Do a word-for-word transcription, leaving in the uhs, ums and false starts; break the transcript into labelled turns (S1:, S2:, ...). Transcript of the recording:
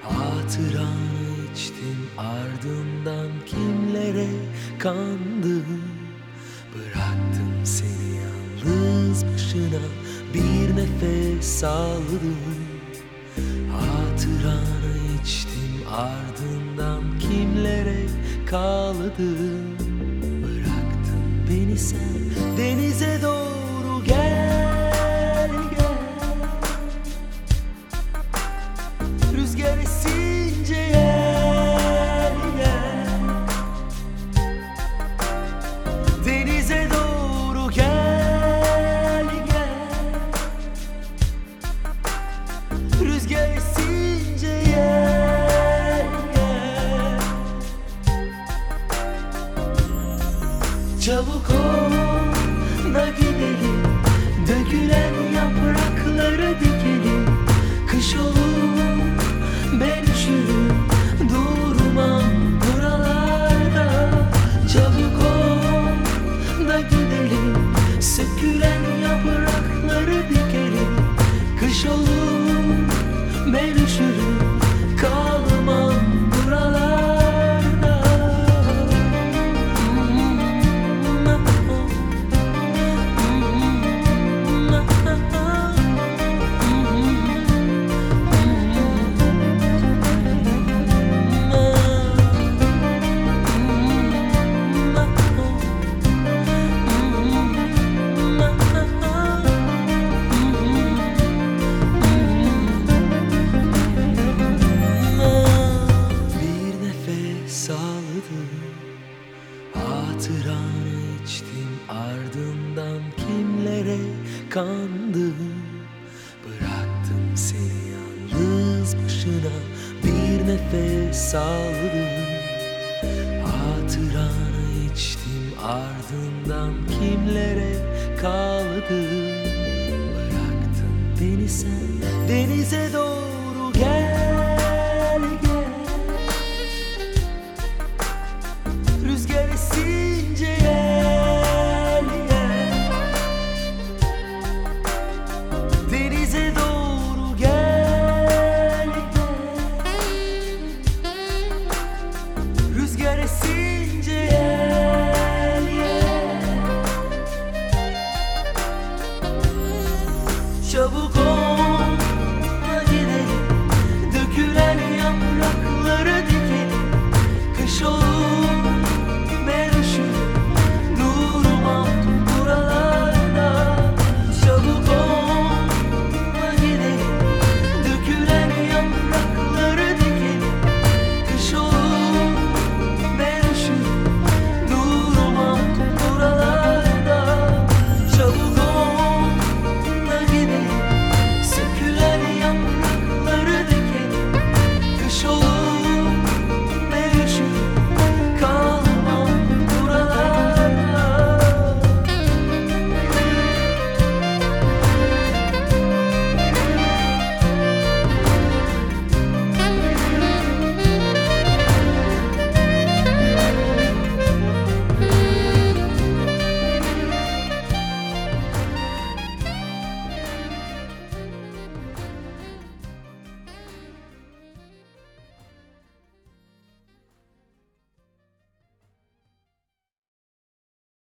S1: Hatıranı içtim, ardından kimlere kandım. Bıraktım seni yalnız başına, bir nefes aldım. Hatıranı içtim, ardından kimlere kaldım. Bıraktın beni sen denize doğru, gel gel. Rüzgar esince gel gel. Denize doğru gel gel. Rüzgar esince gel gel. Çabuk ol da gidelim, dökülen yaprakları dikelim. Kış olur ben üşürüm, durmam buralarda. Çabuk ol da gidelim, sökülen yaprakları dikelim. Kış olur ben üşürüm, kalmam buralarda. Hatıranı içtim, ardından kimlere kandım. Bıraktım seni yalnız başına, bir nefes aldım. Hatıranı içtim, ardından kimlere kaldım. Bıraktın beni sen denize doğru, gel gel. Rüzgar esince gel gel. Denize doğru gel gel. Rüzgar esince gel gel. Çabuk ol